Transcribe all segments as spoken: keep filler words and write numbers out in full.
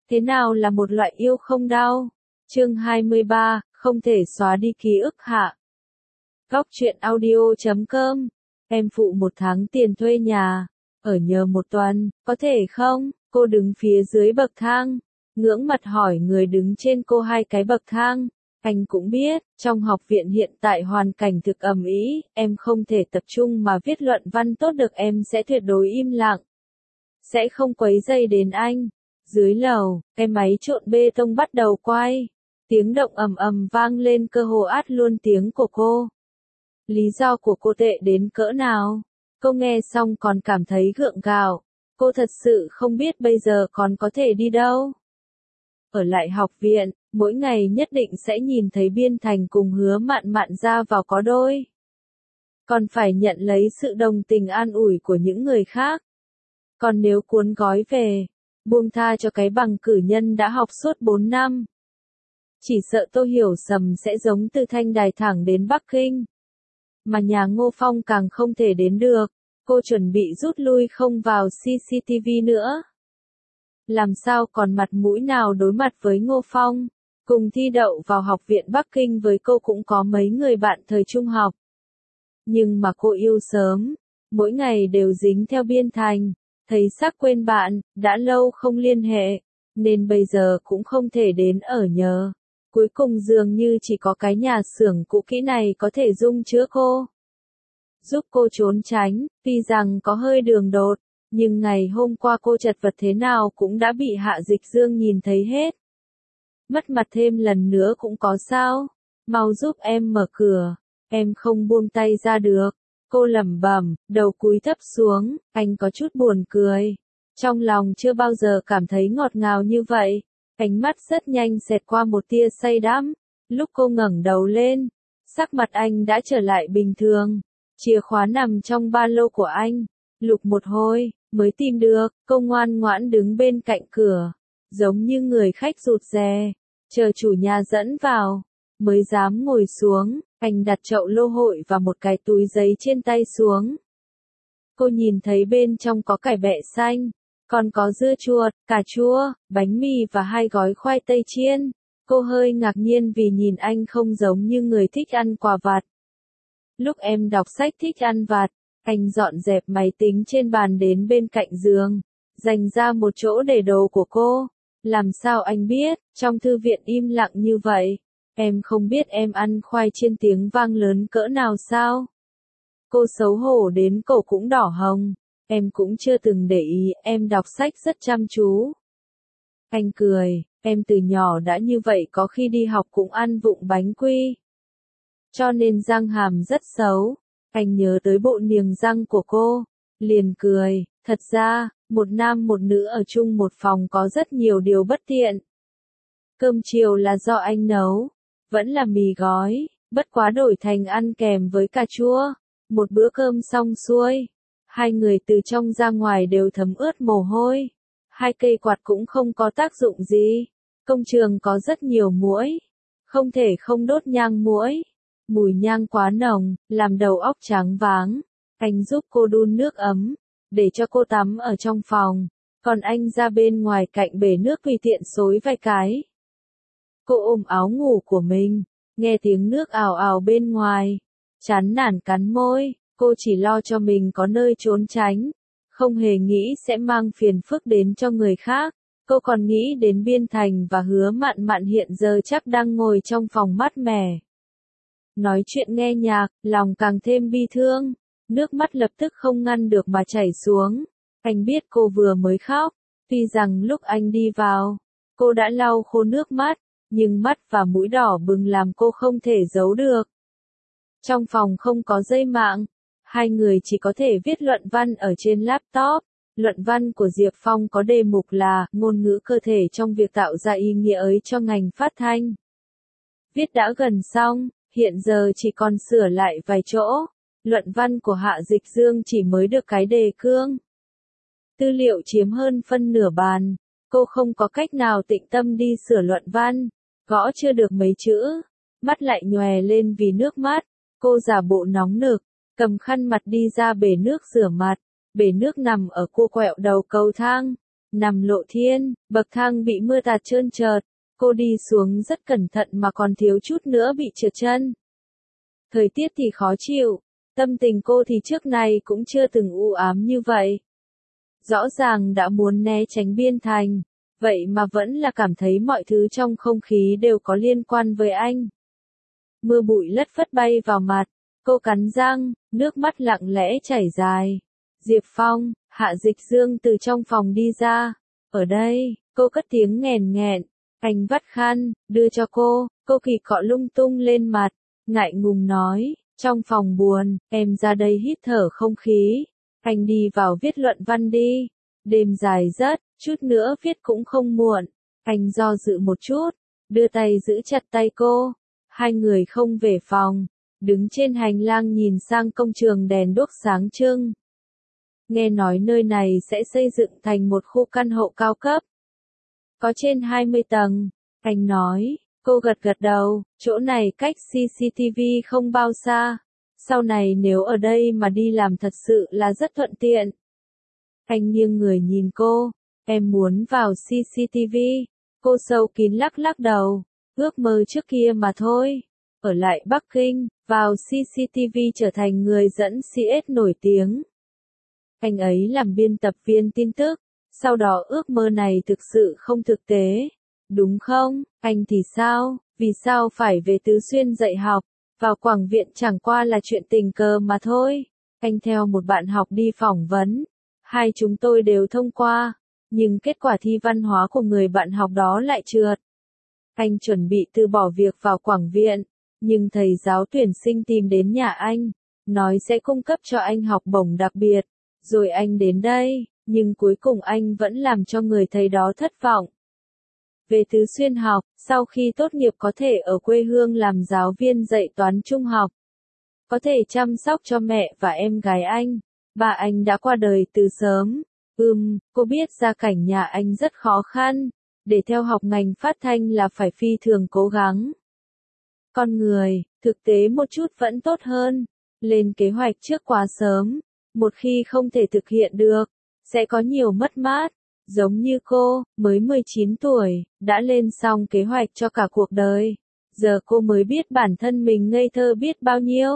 Thế nào là một loại yêu không đau? Chương hai mươi ba, không thể xóa đi ký ức hạ. Góc truyện audio chấm com. Em phụ một tháng tiền thuê nhà. Ở nhờ một tuần, có thể không? Cô đứng phía dưới bậc thang. Ngưỡng mặt hỏi người đứng trên cô hai cái bậc thang. Anh cũng biết, trong học viện hiện tại hoàn cảnh thực ầm ĩ, em không thể tập trung mà viết luận văn tốt được, em sẽ tuyệt đối im lặng. Sẽ không quấy rầy đến anh. Dưới lầu, cái máy trộn bê tông bắt đầu quay. Tiếng động ầm ầm vang lên cơ hồ át luôn tiếng của cô. Lý do của cô tệ đến cỡ nào? Cô nghe xong còn cảm thấy gượng gạo. Cô thật sự không biết bây giờ còn có thể đi đâu. Ở lại học viện, mỗi ngày nhất định sẽ nhìn thấy Biên Thành cùng Hứa Mạn Mạn ra vào có đôi. Còn phải nhận lấy sự đồng tình an ủi của những người khác. Còn nếu cuốn gói về, buông tha cho cái bằng cử nhân đã học suốt bốn năm. Chỉ sợ Tô Hiểu Sầm sẽ giống từ Thanh Đài thẳng đến Bắc Kinh. Mà nhà Ngô Phong càng không thể đến được, cô chuẩn bị rút lui không vào xê xê tê vê nữa. Làm sao còn mặt mũi nào đối mặt với Ngô Phong? Cùng thi đậu vào học viện Bắc Kinh với cô cũng có mấy người bạn thời trung học. Nhưng mà cô yêu sớm, mỗi ngày đều dính theo Biên Thành, thấy sắc quên bạn, đã lâu không liên hệ, nên bây giờ cũng không thể đến ở nhờ. Cuối cùng dường như chỉ có cái nhà xưởng cũ kỹ này có thể dung chứa cô. Giúp cô trốn tránh, tuy rằng có hơi đường đột, nhưng ngày hôm qua cô chật vật thế nào cũng đã bị Hạ Dịch Dương nhìn thấy hết. Mất mặt thêm lần nữa cũng có sao? Mau giúp em mở cửa, em không buông tay ra được. Cô lẩm bẩm, đầu cúi thấp xuống, anh có chút buồn cười. Trong lòng chưa bao giờ cảm thấy ngọt ngào như vậy. Ánh mắt rất nhanh xẹt qua một tia say đắm. Lúc cô ngẩng đầu lên, sắc mặt anh đã trở lại bình thường. Chìa khóa nằm trong ba lô của anh. Lục một hồi, mới tìm được. Cô ngoan ngoãn đứng bên cạnh cửa, giống như người khách rụt rè, chờ chủ nhà dẫn vào, mới dám ngồi xuống. Anh đặt chậu lô hội và một cái túi giấy trên tay xuống. Cô nhìn thấy bên trong có cải bẹ xanh, còn có dưa chuột, cà chua, bánh mì và hai gói khoai tây chiên. Cô hơi ngạc nhiên vì nhìn anh không giống như người thích ăn quà vặt. Lúc em đọc sách thích ăn vặt, anh dọn dẹp máy tính trên bàn đến bên cạnh giường, dành ra một chỗ để đồ của cô. Làm sao anh biết, trong thư viện im lặng như vậy, em không biết em ăn khoai chiên tiếng vang lớn cỡ nào sao? Cô xấu hổ đến cổ cũng đỏ hồng. Em cũng chưa từng để ý, em đọc sách rất chăm chú. Anh cười, em từ nhỏ đã như vậy, có khi đi học cũng ăn vụng bánh quy. Cho nên răng hàm rất xấu. Anh nhớ tới bộ niềng răng của cô, liền cười, thật ra, một nam một nữ ở chung một phòng có rất nhiều điều bất tiện. Cơm chiều là do anh nấu, vẫn là mì gói, bất quá đổi thành ăn kèm với cà chua. Một bữa cơm xong xuôi, hai người từ trong ra ngoài đều thấm ướt mồ hôi. Hai cây quạt cũng không có tác dụng gì. Công trường có rất nhiều muỗi, không thể không đốt nhang muỗi. Mùi nhang quá nồng, làm đầu óc tráng váng. Anh giúp cô đun nước ấm, để cho cô tắm ở trong phòng, còn anh ra bên ngoài cạnh bể nước tùy tiện xối vài cái. Cô ôm áo ngủ của mình, nghe tiếng nước ào ào bên ngoài, chán nản cắn môi. Cô chỉ lo cho mình có nơi trốn tránh, không hề nghĩ sẽ mang phiền phức đến cho người khác. Cô còn nghĩ đến Biên Thành và Hứa Mạn Mạn hiện giờ chắc đang ngồi trong phòng mát mẻ, nói chuyện nghe nhạc, lòng càng thêm bi thương. Nước mắt lập tức không ngăn được mà chảy xuống. Anh biết cô vừa mới khóc, tuy rằng lúc anh đi vào, cô đã lau khô nước mắt, nhưng mắt và mũi đỏ bừng làm cô không thể giấu được. Trong phòng không có dây mạng, hai người chỉ có thể viết luận văn ở trên laptop. Luận văn của Diệp Phong có đề mục là ngôn ngữ cơ thể trong việc tạo ra ý nghĩa ấy cho ngành phát thanh. Viết đã gần xong, hiện giờ chỉ còn sửa lại vài chỗ. Luận văn của Hạ Dịch Dương chỉ mới được cái đề cương. Tư liệu chiếm hơn phân nửa bàn, cô không có cách nào tĩnh tâm đi sửa luận văn, gõ chưa được mấy chữ, mắt lại nhòe lên vì nước mắt. Cô giả bộ nóng nực, cầm khăn mặt đi ra bể nước rửa mặt. Bể nước nằm ở cua quẹo đầu cầu thang, nằm lộ thiên, bậc thang bị mưa tạt trơn trượt, cô đi xuống rất cẩn thận mà còn thiếu chút nữa bị trượt chân. Thời tiết thì khó chịu, tâm tình cô thì trước này cũng chưa từng u ám như vậy. Rõ ràng đã muốn né tránh Biên Thành, vậy mà vẫn là cảm thấy mọi thứ trong không khí đều có liên quan với anh. Mưa bụi lất phất bay vào mặt, cô cắn răng, nước mắt lặng lẽ chảy dài. Diệp Phong, Hạ Dịch Dương từ trong phòng đi ra. Ở đây, cô cất tiếng nghẹn nghẹn. Anh vắt khăn, đưa cho cô, cô kỳ cọ lung tung lên mặt, ngại ngùng nói, trong phòng buồn, em ra đây hít thở không khí. Anh đi vào viết luận văn đi. Đêm dài rất, chút nữa viết cũng không muộn. Anh do dự một chút, đưa tay giữ chặt tay cô. Hai người không về phòng, đứng trên hành lang nhìn sang công trường đèn đuốc sáng trưng. Nghe nói nơi này sẽ xây dựng thành một khu căn hộ cao cấp. Có trên hai mươi tầng, anh nói, cô gật gật đầu, chỗ này cách xê xê tê vê không bao xa. Sau này nếu ở đây mà đi làm thật sự là rất thuận tiện. Anh nghiêng người nhìn cô, em muốn vào xê xê tê vê. Cô sâu kín lắc lắc đầu, ước mơ trước kia mà thôi. Ở lại Bắc Kinh, vào xê xê tê vê trở thành người dẫn xê ét nổi tiếng. Anh ấy làm biên tập viên tin tức, sau đó ước mơ này thực sự không thực tế. Đúng không, anh thì sao, vì sao phải về Tứ Xuyên dạy học, vào Quảng Viện chẳng qua là chuyện tình cờ mà thôi. Anh theo một bạn học đi phỏng vấn, hai chúng tôi đều thông qua, nhưng kết quả thi văn hóa của người bạn học đó lại trượt. Anh chuẩn bị từ bỏ việc vào Quảng Viện, nhưng thầy giáo tuyển sinh tìm đến nhà anh, nói sẽ cung cấp cho anh học bổng đặc biệt, rồi anh đến đây, nhưng cuối cùng anh vẫn làm cho người thầy đó thất vọng. Về Tứ Xuyên học, sau khi tốt nghiệp có thể ở quê hương làm giáo viên dạy toán trung học. Có thể chăm sóc cho mẹ và em gái anh. Bà anh đã qua đời từ sớm. Ừm, cô biết gia cảnh nhà anh rất khó khăn. Để theo học ngành phát thanh là phải phi thường cố gắng. Con người, thực tế một chút vẫn tốt hơn. Lên kế hoạch trước quá sớm. Một khi không thể thực hiện được, sẽ có nhiều mất mát. Giống như cô, mới mười chín tuổi, đã lên xong kế hoạch cho cả cuộc đời. Giờ cô mới biết bản thân mình ngây thơ biết bao nhiêu.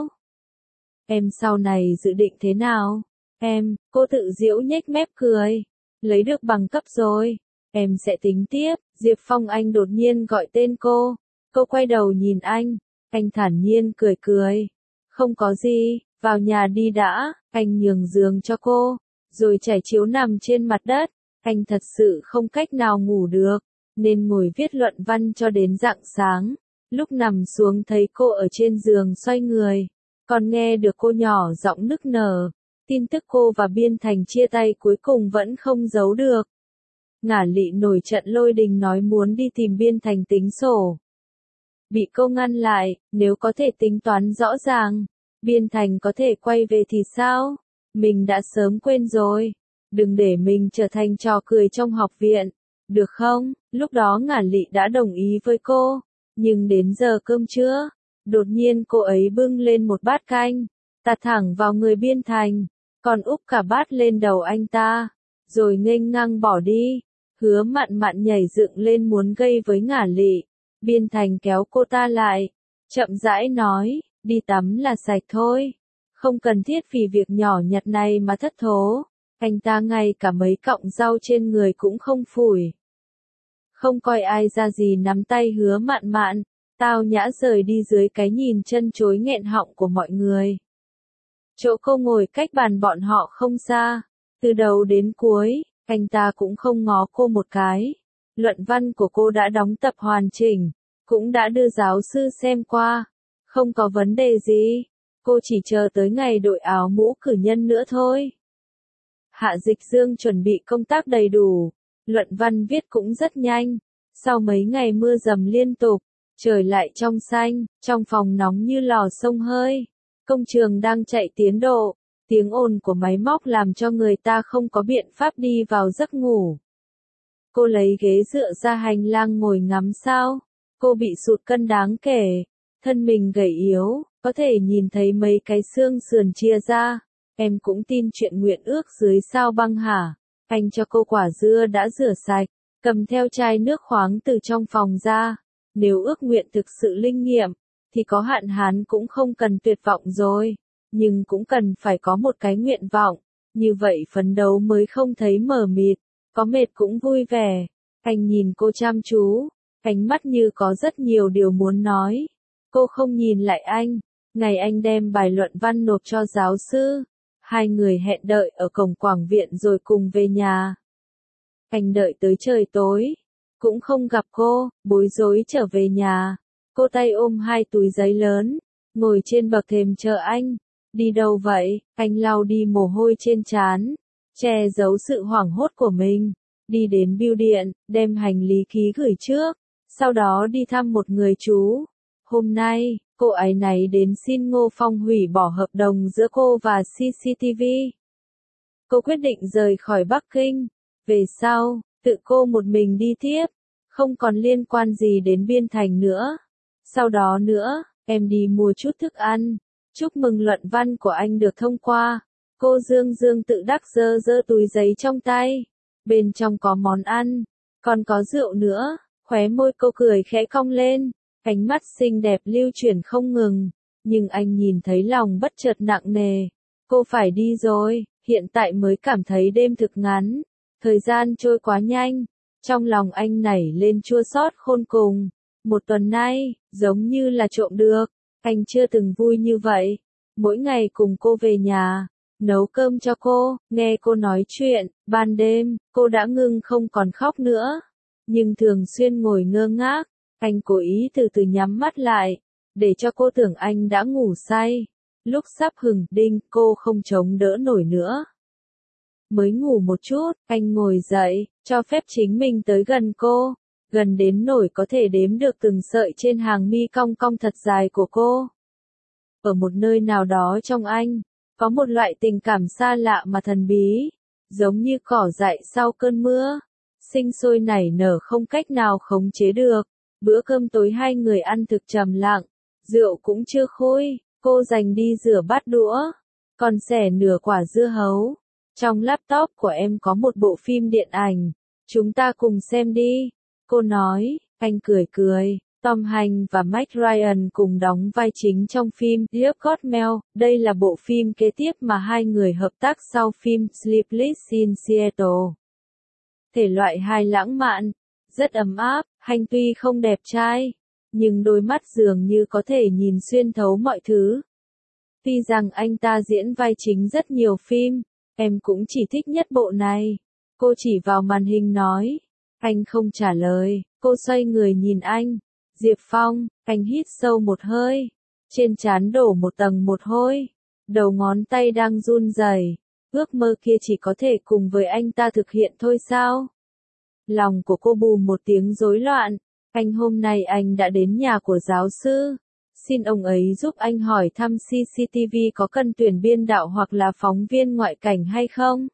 Em sau này dự định thế nào? Em, cô tự giễu nhếch mép cười. Lấy được bằng cấp rồi. Em sẽ tính tiếp. Diệp Phong Anh đột nhiên gọi tên cô. Cô quay đầu nhìn anh. Anh thản nhiên cười cười. Không có gì, vào nhà đi đã. Anh nhường giường cho cô, rồi trải chiếu nằm trên mặt đất. Anh thật sự không cách nào ngủ được, nên ngồi viết luận văn cho đến rạng sáng. Lúc nằm xuống thấy cô ở trên giường xoay người, còn nghe được cô nhỏ giọng nức nở. Tin tức cô và Biên Thành chia tay cuối cùng vẫn không giấu được. Ngả Lị nổi trận lôi đình nói muốn đi tìm Biên Thành tính sổ. Bị cô ngăn lại, nếu có thể tính toán rõ ràng, Biên Thành có thể quay về thì sao? Mình đã sớm quên rồi. Đừng để mình trở thành trò cười trong học viện, được không? Lúc đó Ngả Lị đã đồng ý với cô, nhưng đến giờ cơm trưa, đột nhiên cô ấy bưng lên một bát canh, tạt thẳng vào người Biên Thành, còn úp cả bát lên đầu anh ta, rồi nghênh ngang bỏ đi. Hứa Mạn Mạn nhảy dựng lên muốn gây với Ngả Lị, Biên Thành kéo cô ta lại, chậm rãi nói, đi tắm là sạch thôi, không cần thiết vì việc nhỏ nhặt này mà thất thố. Anh ta ngay cả mấy cọng rau trên người cũng không phủi. Không coi ai ra gì nắm tay Hứa Mạn Mạn, tao nhã rời đi dưới cái nhìn chân chối nghẹn họng của mọi người. Chỗ cô ngồi cách bàn bọn họ không xa, từ đầu đến cuối, anh ta cũng không ngó cô một cái. Luận văn của cô đã đóng tập hoàn chỉnh, cũng đã đưa giáo sư xem qua, không có vấn đề gì, cô chỉ chờ tới ngày đội áo mũ cử nhân nữa thôi. Hạ Dịch Dương chuẩn bị công tác đầy đủ, luận văn viết cũng rất nhanh, sau mấy ngày mưa dầm liên tục, trời lại trong xanh, trong phòng nóng như lò xông hơi, công trường đang chạy tiến độ, tiếng ồn của máy móc làm cho người ta không có biện pháp đi vào giấc ngủ. Cô lấy ghế dựa ra hành lang ngồi ngắm sao, cô bị sụt cân đáng kể, thân mình gầy yếu, có thể nhìn thấy mấy cái xương sườn chia ra. Em cũng tin chuyện nguyện ước dưới sao băng hả? Anh cho cô quả dưa đã rửa sạch, cầm theo chai nước khoáng từ trong phòng ra. Nếu ước nguyện thực sự linh nghiệm, thì có hạn hán cũng không cần tuyệt vọng rồi, nhưng cũng cần phải có một cái nguyện vọng, như vậy phấn đấu mới không thấy mờ mịt, có mệt cũng vui vẻ. Anh nhìn cô chăm chú, ánh mắt như có rất nhiều điều muốn nói. Cô không nhìn lại anh, ngày anh đem bài luận văn nộp cho giáo sư, hai người hẹn đợi ở cổng quảng viện rồi cùng về nhà. Anh đợi tới trời tối, cũng không gặp cô, bối rối trở về nhà. Cô tay ôm hai túi giấy lớn, ngồi trên bậc thềm chờ anh. Đi đâu vậy? Anh lau đi mồ hôi trên trán, che giấu sự hoảng hốt của mình. Đi đến bưu điện, đem hành lý ký gửi trước, sau đó đi thăm một người chú. Hôm nay, cô ấy náy đến xin Ngô Phong hủy bỏ hợp đồng giữa cô và xê xê tê vê. Cô quyết định rời khỏi Bắc Kinh. Về sau, tự cô một mình đi tiếp, không còn liên quan gì đến Biên Thành nữa. Sau đó nữa, em đi mua chút thức ăn. Chúc mừng luận văn của anh được thông qua. Cô Dương Dương tự đắc giơ giơ túi giấy trong tay. Bên trong có món ăn, còn có rượu nữa. Khóe môi cô cười khẽ cong lên, ánh mắt xinh đẹp lưu chuyển không ngừng. Nhưng anh nhìn thấy lòng bất chợt nặng nề. Cô phải đi rồi, hiện tại mới cảm thấy đêm thực ngắn. Thời gian trôi quá nhanh, trong lòng anh nảy lên chua xót khôn cùng. Một tuần nay, giống như là trộm được, anh chưa từng vui như vậy. Mỗi ngày cùng cô về nhà, nấu cơm cho cô, nghe cô nói chuyện, ban đêm, cô đã ngưng không còn khóc nữa. Nhưng thường xuyên ngồi ngơ ngác, anh cố ý từ từ nhắm mắt lại, để cho cô tưởng anh đã ngủ say. Lúc sắp hừng đinh, cô không chống đỡ nổi nữa. Mới ngủ một chút, anh ngồi dậy, cho phép chính mình tới gần cô, gần đến nỗi có thể đếm được từng sợi trên hàng mi cong cong thật dài của cô. Ở một nơi nào đó trong anh, có một loại tình cảm xa lạ mà thần bí, giống như cỏ dại sau cơn mưa, sinh sôi nảy nở không cách nào khống chế được. Bữa cơm tối hai người ăn thực trầm lặng, rượu cũng chưa khôi, cô dành đi rửa bát đũa, còn xẻ nửa quả dưa hấu. Trong laptop của em có một bộ phim điện ảnh, chúng ta cùng xem đi. Cô nói, anh cười cười. Tom Hanks và Meg Ryan cùng đóng vai chính trong phim You've Got Mail. Đây là bộ phim kế tiếp mà hai người hợp tác sau phim Sleepless in Seattle. Thể loại hài lãng mạn, rất ấm áp. Hanks tuy không đẹp trai, nhưng đôi mắt dường như có thể nhìn xuyên thấu mọi thứ. Tuy rằng anh ta diễn vai chính rất nhiều phim, em cũng chỉ thích nhất bộ này. Cô chỉ vào màn hình nói. Anh không trả lời, cô xoay người nhìn anh. Diệp Phong, anh hít sâu một hơi. Trên trán đổ một tầng một hôi. Đầu ngón tay đang run rẩy. Ước mơ kia chỉ có thể cùng với anh ta thực hiện thôi sao? Lòng của cô bùm một tiếng rối loạn. Anh hôm nay anh đã đến nhà của giáo sư. Xin ông ấy giúp anh hỏi thăm xê xê tê vê có cần tuyển biên đạo hoặc là phóng viên ngoại cảnh hay không?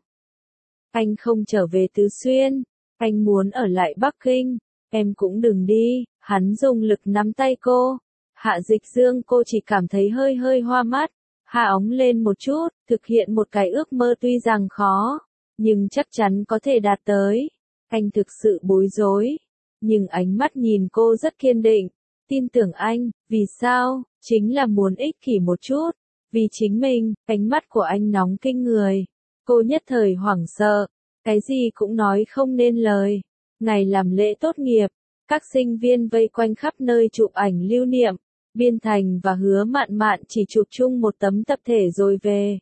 Anh không trở về Tứ Xuyên. Anh muốn ở lại Bắc Kinh. Em cũng đừng đi. Hắn dùng lực nắm tay cô. Hạ Dịch Dương cô chỉ cảm thấy hơi hơi hoa mắt. Hạ óng lên một chút. Thực hiện một cái ước mơ tuy rằng khó, nhưng chắc chắn có thể đạt tới. Anh thực sự bối rối. Nhưng ánh mắt nhìn cô rất kiên định. Tin tưởng anh. Vì sao? Chính là muốn ích kỷ một chút. Vì chính mình. Ánh mắt của anh nóng kinh người. Cô nhất thời hoảng sợ. Cái gì cũng nói không nên lời. Ngày làm lễ tốt nghiệp, các sinh viên vây quanh khắp nơi chụp ảnh lưu niệm. Biên Thành và Hứa Mạn Mạn chỉ chụp chung một tấm tập thể rồi về.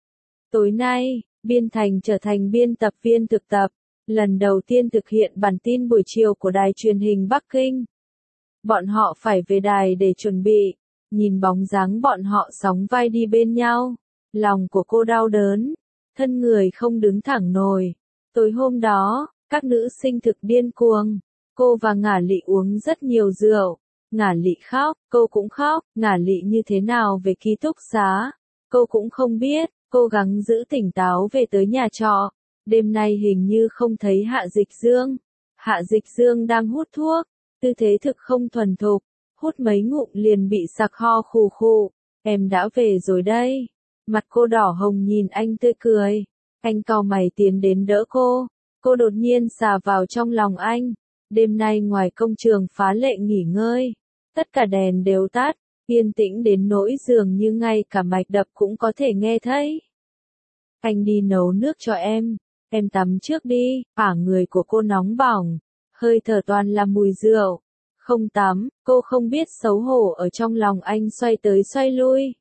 Tối nay, Biên Thành trở thành biên tập viên thực tập, lần đầu tiên thực hiện bản tin buổi chiều của đài truyền hình Bắc Kinh. Bọn họ phải về đài để chuẩn bị, nhìn bóng dáng bọn họ sóng vai đi bên nhau. Lòng của cô đau đớn, thân người không đứng thẳng nổi. Tối hôm đó, các nữ sinh thực điên cuồng. Cô và Ngả Lị uống rất nhiều rượu. Ngả Lị khóc, cô cũng khóc. Ngả Lị như thế nào về ký túc xá, cô cũng không biết. Cố gắng giữ tỉnh táo về tới nhà trọ. Đêm nay hình như không thấy Hạ Dịch Dương. Hạ Dịch Dương đang hút thuốc, tư thế thực không thuần thục. Hút mấy ngụm liền bị sặc ho khù khụ. Em đã về rồi đây. Mặt cô đỏ hồng nhìn anh tươi cười. Anh cau mày tiến đến đỡ cô. Cô đột nhiên xà vào trong lòng anh. Đêm nay ngoài công trường phá lệ nghỉ ngơi. Tất cả đèn đều tắt, yên tĩnh đến nỗi dường như ngay cả mạch đập cũng có thể nghe thấy. Anh đi nấu nước cho em, em tắm trước đi, cả người của cô nóng bỏng, hơi thở toàn là mùi rượu. Không tắm, cô không biết xấu hổ ở trong lòng anh xoay tới xoay lui.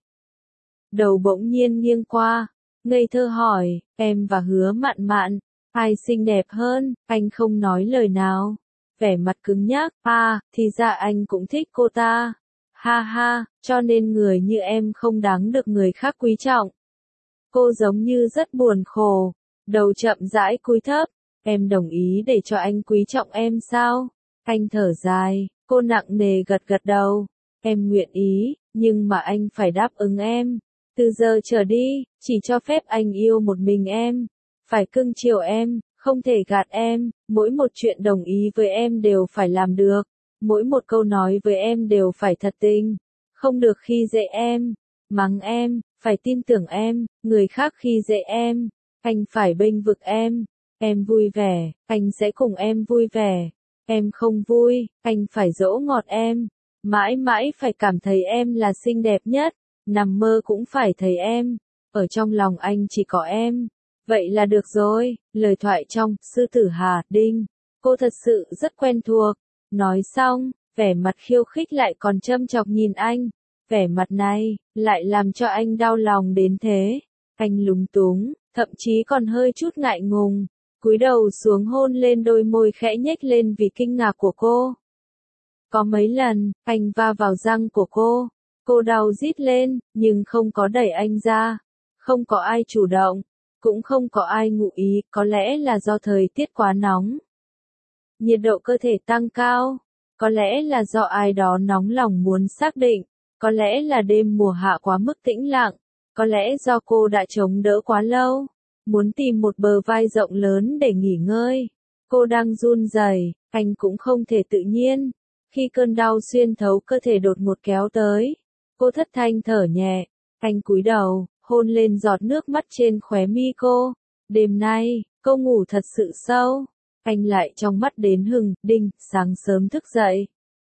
Đầu bỗng nhiên nghiêng qua, ngây thơ hỏi, em và Hứa Mạn Mạn, ai xinh đẹp hơn, anh không nói lời nào. Vẻ mặt cứng nhắc, à, thì ra anh cũng thích cô ta. Ha ha, cho nên người như em không đáng được người khác quý trọng. Cô giống như rất buồn khổ, đầu chậm rãi cúi thấp, em đồng ý để cho anh quý trọng em sao? Anh thở dài, cô nặng nề gật gật đầu, em nguyện ý, nhưng mà anh phải đáp ứng em. Từ giờ trở đi, chỉ cho phép anh yêu một mình em, phải cưng chiều em, không thể gạt em, mỗi một chuyện đồng ý với em đều phải làm được, mỗi một câu nói với em đều phải thật tình, không được khi dễ em, mắng em, phải tin tưởng em, người khác khi dễ em, anh phải bênh vực em, em vui vẻ, anh sẽ cùng em vui vẻ, em không vui, anh phải dỗ ngọt em, mãi mãi phải cảm thấy em là xinh đẹp nhất, nằm mơ cũng phải thấy em, ở trong lòng anh chỉ có em. Vậy là được rồi, lời thoại trong Sư tử Hà Đinh, cô thật sự rất quen thuộc. Nói xong, vẻ mặt khiêu khích lại còn châm chọc nhìn anh. Vẻ mặt này, lại làm cho anh đau lòng đến thế. Anh lúng túng, thậm chí còn hơi chút ngại ngùng, cúi đầu xuống hôn lên đôi môi khẽ nhếch lên vì kinh ngạc của cô. Có mấy lần, anh va vào răng của cô, cô đau rít lên, nhưng không có đẩy anh ra, không có ai chủ động. Cũng không có ai ngụ ý, có lẽ là do thời tiết quá nóng. Nhiệt độ cơ thể tăng cao, có lẽ là do ai đó nóng lòng muốn xác định, có lẽ là đêm mùa hạ quá mức tĩnh lặng, có lẽ do cô đã chống đỡ quá lâu, muốn tìm một bờ vai rộng lớn để nghỉ ngơi. Cô đang run rẩy, anh cũng không thể tự nhiên. Khi cơn đau xuyên thấu cơ thể đột ngột kéo tới, cô thất thanh thở nhẹ, anh cúi đầu, hôn lên giọt nước mắt trên khóe mi cô. Đêm nay, cô ngủ thật sự sâu. Anh lại trong mắt đến hừng, đinh, sáng sớm thức dậy.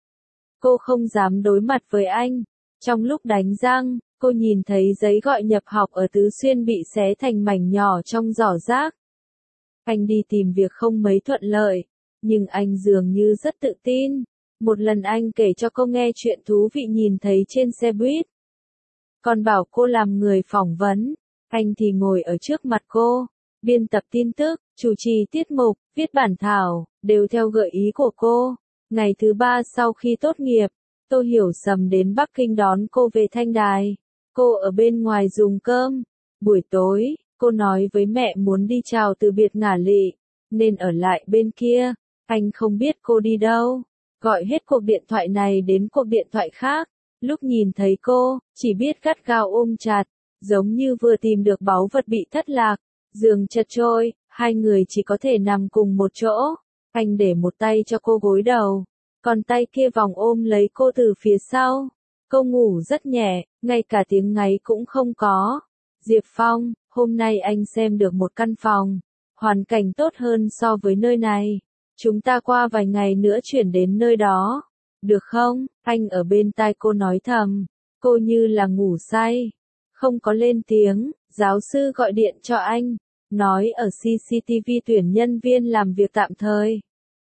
Cô không dám đối mặt với anh. Trong lúc đánh răng, cô nhìn thấy giấy gọi nhập học ở Tứ Xuyên bị xé thành mảnh nhỏ trong giỏ rác. Anh đi tìm việc không mấy thuận lợi, nhưng anh dường như rất tự tin. Một lần anh kể cho cô nghe chuyện thú vị nhìn thấy trên xe buýt. Còn bảo cô làm người phỏng vấn, anh thì ngồi ở trước mặt cô, biên tập tin tức, chủ trì tiết mục, viết bản thảo, đều theo gợi ý của cô. Ngày thứ ba sau khi tốt nghiệp, Tô Hiểu Sầm đến Bắc Kinh đón cô về Thanh Đài. Cô ở bên ngoài dùng cơm. Buổi tối, cô nói với mẹ muốn đi chào từ biệt ngả lị, nên ở lại bên kia. Anh không biết cô đi đâu, gọi hết cuộc điện thoại này đến cuộc điện thoại khác. Lúc nhìn thấy cô, chỉ biết gắt gao ôm chặt, giống như vừa tìm được báu vật bị thất lạc. Giường chật trội, hai người chỉ có thể nằm cùng một chỗ. Anh để một tay cho cô gối đầu, còn tay kia vòng ôm lấy cô từ phía sau. Cô ngủ rất nhẹ, ngay cả tiếng ngáy cũng không có. Diệp Phong, hôm nay anh xem được một căn phòng, hoàn cảnh tốt hơn so với nơi này. Chúng ta qua vài ngày nữa chuyển đến nơi đó. Được không? Anh ở bên tai cô nói thầm. Cô như là ngủ say, không có lên tiếng. Giáo sư gọi điện cho anh, nói ở xê xê tê vê tuyển nhân viên làm việc tạm thời.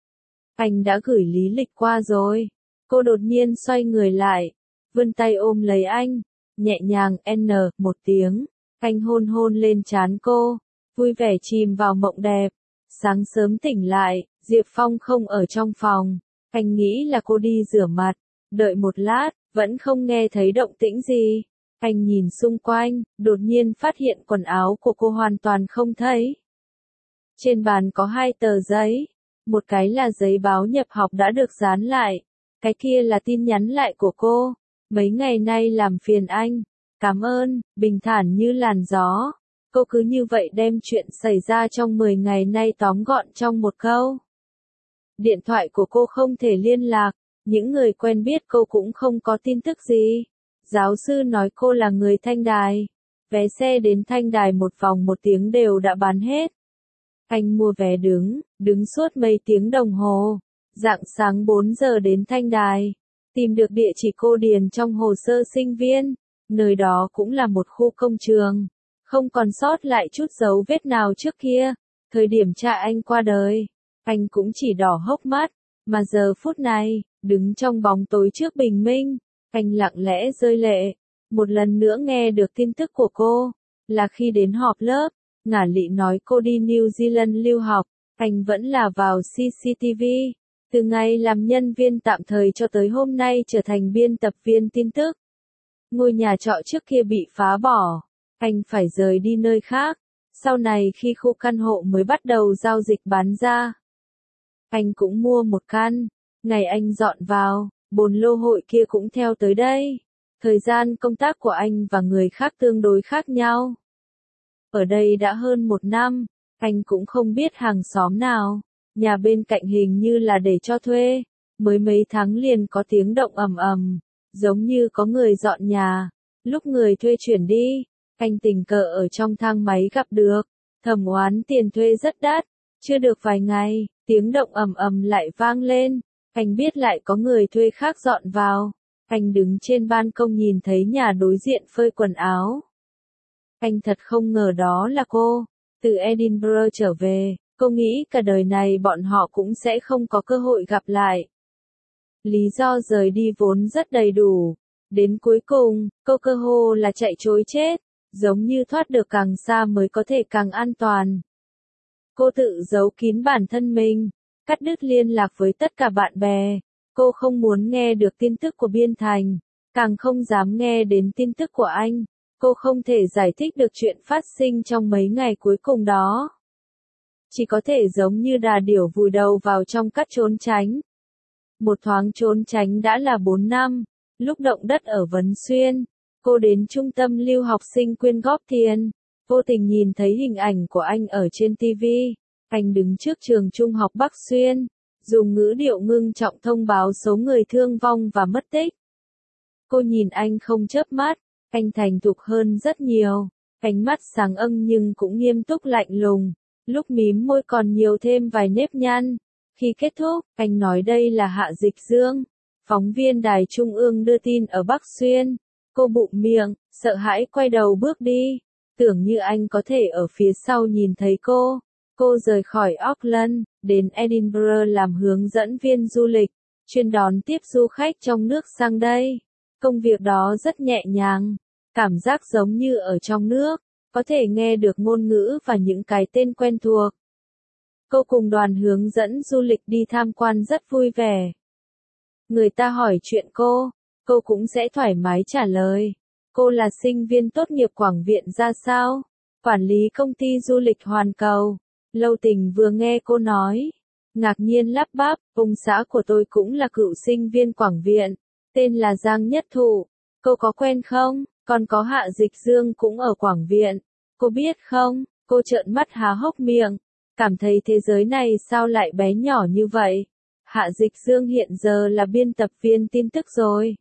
Anh đã gửi lý lịch qua rồi. Cô đột nhiên xoay người lại, vươn tay ôm lấy anh, nhẹ nhàng n một tiếng. Anh hôn hôn lên trán cô, vui vẻ chìm vào mộng đẹp. Sáng sớm tỉnh lại, Diệp Phong không ở trong phòng. Anh nghĩ là cô đi rửa mặt, đợi một lát, vẫn không nghe thấy động tĩnh gì. Anh nhìn xung quanh, đột nhiên phát hiện quần áo của cô hoàn toàn không thấy. Trên bàn có hai tờ giấy, một cái là giấy báo nhập học đã được dán lại, cái kia là tin nhắn lại của cô. Mấy ngày nay làm phiền anh, cảm ơn, bình thản như làn gió. Cô cứ như vậy đem chuyện xảy ra trong mười ngày nay tóm gọn trong một câu. Điện thoại của cô không thể liên lạc, những người quen biết cô cũng không có tin tức gì. Giáo sư nói cô là người Thanh Đài. vé xe đến Thanh Đài một vòng một tiếng đều đã bán hết. Anh mua vé đứng, đứng suốt mấy tiếng đồng hồ, rạng sáng bốn giờ đến Thanh Đài, tìm được địa chỉ cô điền trong hồ sơ sinh viên, nơi đó cũng là một khu công trường, không còn sót lại chút dấu vết nào trước kia, thời điểm cha anh qua đời, anh cũng chỉ đỏ hốc mắt, mà giờ phút này, đứng trong bóng tối trước bình minh, anh lặng lẽ rơi lệ, một lần nữa nghe được tin tức của cô, là khi đến họp lớp, Ngả Lị nói cô đi New Zealand lưu học, anh vẫn là vào xê xê tê vê, từ ngày làm nhân viên tạm thời cho tới hôm nay trở thành biên tập viên tin tức. Ngôi nhà trọ trước kia bị phá bỏ, anh phải rời đi nơi khác, sau này khi khu căn hộ mới bắt đầu giao dịch bán ra. Anh cũng mua một căn, ngày anh dọn vào, bồn lô hội kia cũng theo tới đây. Thời gian công tác của anh và người khác tương đối khác nhau. Ở đây đã hơn một năm, anh cũng không biết hàng xóm nào, nhà bên cạnh hình như là để cho thuê, mới mấy tháng liền có tiếng động ầm ầm, giống như có người dọn nhà, lúc người thuê chuyển đi, anh tình cờ ở trong thang máy gặp được, thẩm oán tiền thuê rất đắt, chưa được vài ngày, tiếng động ầm ầm lại vang lên, anh biết lại có người thuê khác dọn vào. Anh đứng trên ban công nhìn thấy nhà đối diện phơi quần áo. Anh thật không ngờ đó là cô, từ Edinburgh trở về, cô nghĩ cả đời này bọn họ cũng sẽ không có cơ hội gặp lại. Lý do rời đi vốn rất đầy đủ, đến cuối cùng, cô cơ hồ là chạy trối chết, giống như thoát được càng xa mới có thể càng an toàn. Cô tự giấu kín bản thân mình, cắt đứt liên lạc với tất cả bạn bè. Cô không muốn nghe được tin tức của Biên Thành, càng không dám nghe đến tin tức của anh. Cô không thể giải thích được chuyện phát sinh trong mấy ngày cuối cùng đó. Chỉ có thể giống như đà điểu vùi đầu vào trong cắt trốn tránh. Một thoáng trốn tránh đã là bốn năm, lúc động đất ở Vấn Xuyên, cô đến trung tâm lưu học sinh quyên góp tiền, vô tình nhìn thấy hình ảnh của anh ở trên ti vi, anh đứng trước trường trung học Bắc Xuyên. Dùng ngữ điệu ngưng trọng thông báo số người thương vong và mất tích. Cô nhìn anh không chớp mắt, anh thành thục hơn rất nhiều, ánh mắt sáng âng nhưng cũng nghiêm túc lạnh lùng, lúc mím môi còn nhiều thêm vài nếp nhăn. Khi kết thúc, anh nói đây là Hạ Dịch Dương, phóng viên đài trung ương đưa tin ở Bắc Xuyên. Cô bụm miệng, sợ hãi quay đầu bước đi, tưởng như anh có thể ở phía sau nhìn thấy cô. Cô rời khỏi Auckland, đến Edinburgh làm hướng dẫn viên du lịch, chuyên đón tiếp du khách trong nước sang đây. Công việc đó rất nhẹ nhàng, cảm giác giống như ở trong nước, có thể nghe được ngôn ngữ và những cái tên quen thuộc. Cô cùng đoàn hướng dẫn du lịch đi tham quan rất vui vẻ. Người ta hỏi chuyện cô, cô cũng sẽ thoải mái trả lời. Cô là sinh viên tốt nghiệp Quảng Viện ra sao? Quản lý công ty du lịch Hoàn Cầu. Lâu Tình vừa nghe cô nói, ngạc nhiên lắp bắp, ông xã của tôi cũng là cựu sinh viên Quảng Viện, tên là Giang Nhất Thụ, cô có quen không? Còn có Hạ Dịch Dương cũng ở Quảng Viện, cô biết không? Cô trợn mắt há hốc miệng, cảm thấy thế giới này sao lại bé nhỏ như vậy? Hạ Dịch Dương hiện giờ là biên tập viên tin tức rồi.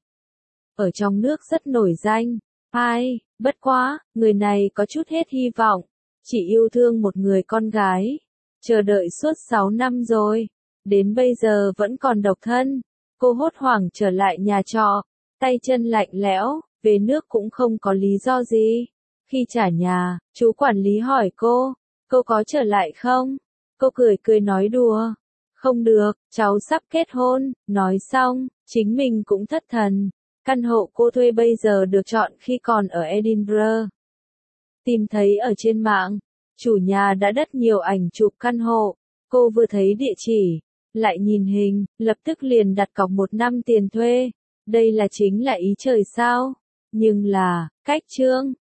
Ở trong nước rất nổi danh, ai, bất quá, người này có chút hết hy vọng. Chỉ yêu thương một người con gái, chờ đợi suốt sáu năm rồi, đến bây giờ vẫn còn độc thân. Cô hốt hoảng trở lại nhà trọ, tay chân lạnh lẽo, về nước cũng không có lý do gì. Khi trả nhà, chú quản lý hỏi cô, cô có trở lại không? Cô cười cười nói đùa, không được, cháu sắp kết hôn, nói xong, chính mình cũng thất thần. Căn hộ cô thuê bây giờ được chọn khi còn ở Edinburgh. Tìm thấy ở trên mạng, chủ nhà đã đất nhiều ảnh chụp căn hộ, cô vừa thấy địa chỉ, lại nhìn hình, lập tức liền đặt cọc một năm tiền thuê, đây là chính là ý trời sao, nhưng là, cách chương,